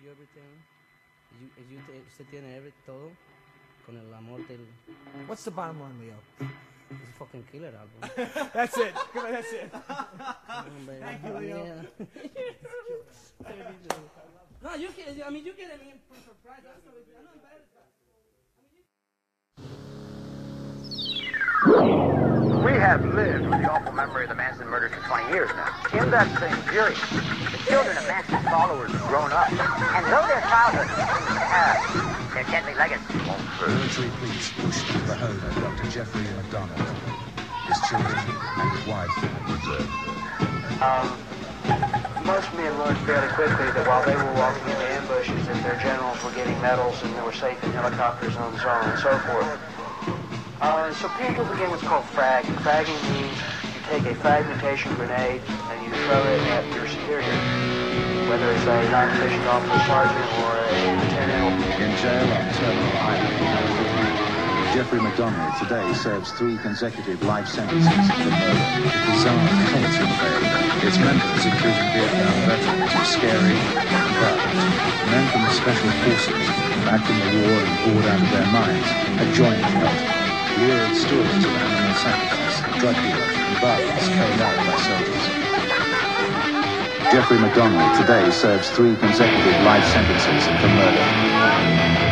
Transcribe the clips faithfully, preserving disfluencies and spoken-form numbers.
you everything. You, if you te, usted tiene every, todo, con el amor del... What's the bottom line, Leo? It's a fucking killer album. That's it. Come on, that's it. Thank you, Leo. Yeah. No, you can, I mean, you get me for surprise. That's not, I'm not embarrassed. We have lived with the awful memory of the Manson murders for twenty years now. In that same period, the children of Manson's followers have grown up. And though their childhood seems to have their deadly legacy won't prove. Military police pushed into the home of Doctor Jeffrey MacDonald. His children and his wife were Um, most men learned fairly quickly that while they were walking in the ambushes, that their generals were getting medals and they were safe in helicopters and so on and so forth. Uh, so people began what's called fragging. Fragging means you take a fragmentation grenade and you throw it at your superior, whether it's a non-commissioned officer sergeant or a lieutenant. in jail on Terminal Island, California. Jeffrey MacDonald today serves three consecutive life sentences for murder. The bizarre cult invasion. Its members, including Vietnam veterans, were scary and violent. Men from the special forces, back from the war and bored out of their minds, had joined the cult. Lurid stories of animal sacrifice, drug dealers, and violence carried out by soldiers. Jeffrey MacDonald today serves three consecutive life sentences for murder.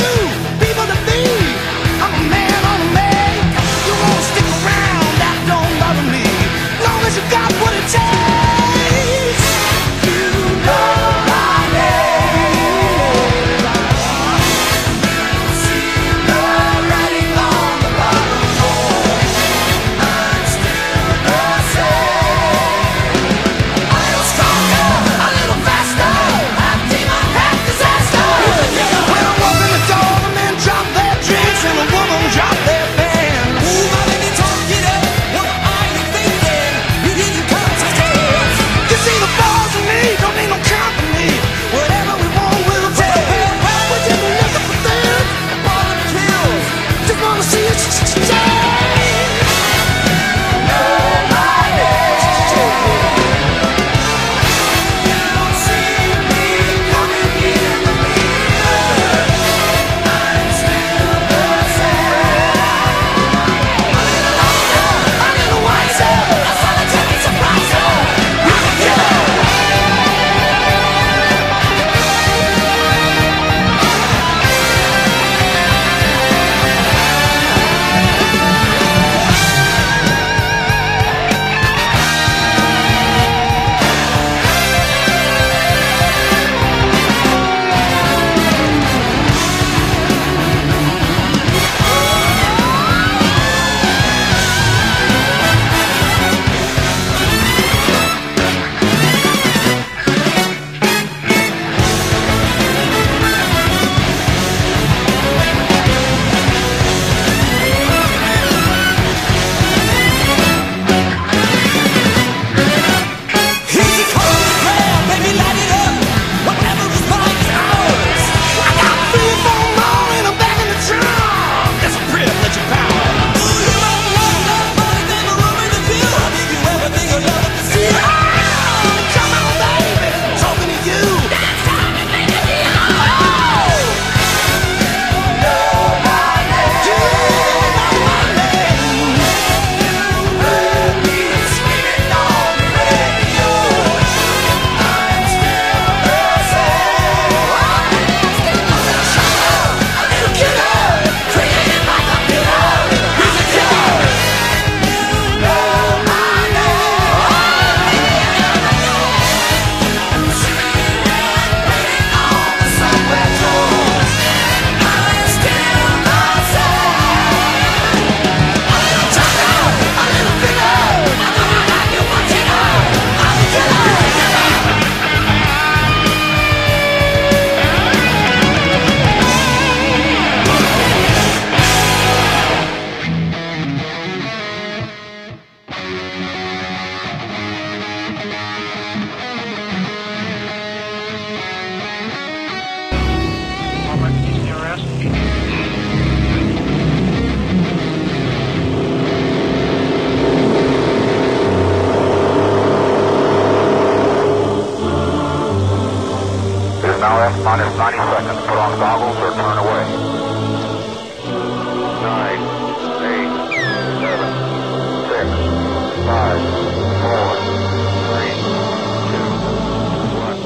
I'm a man on a man. You won't stick around, that don't countdown is ninety seconds. Put on goggles or turn away. Nine, eight, seven, six, five, four, three, two, one.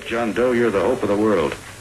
John Doe, you're the hope of the world.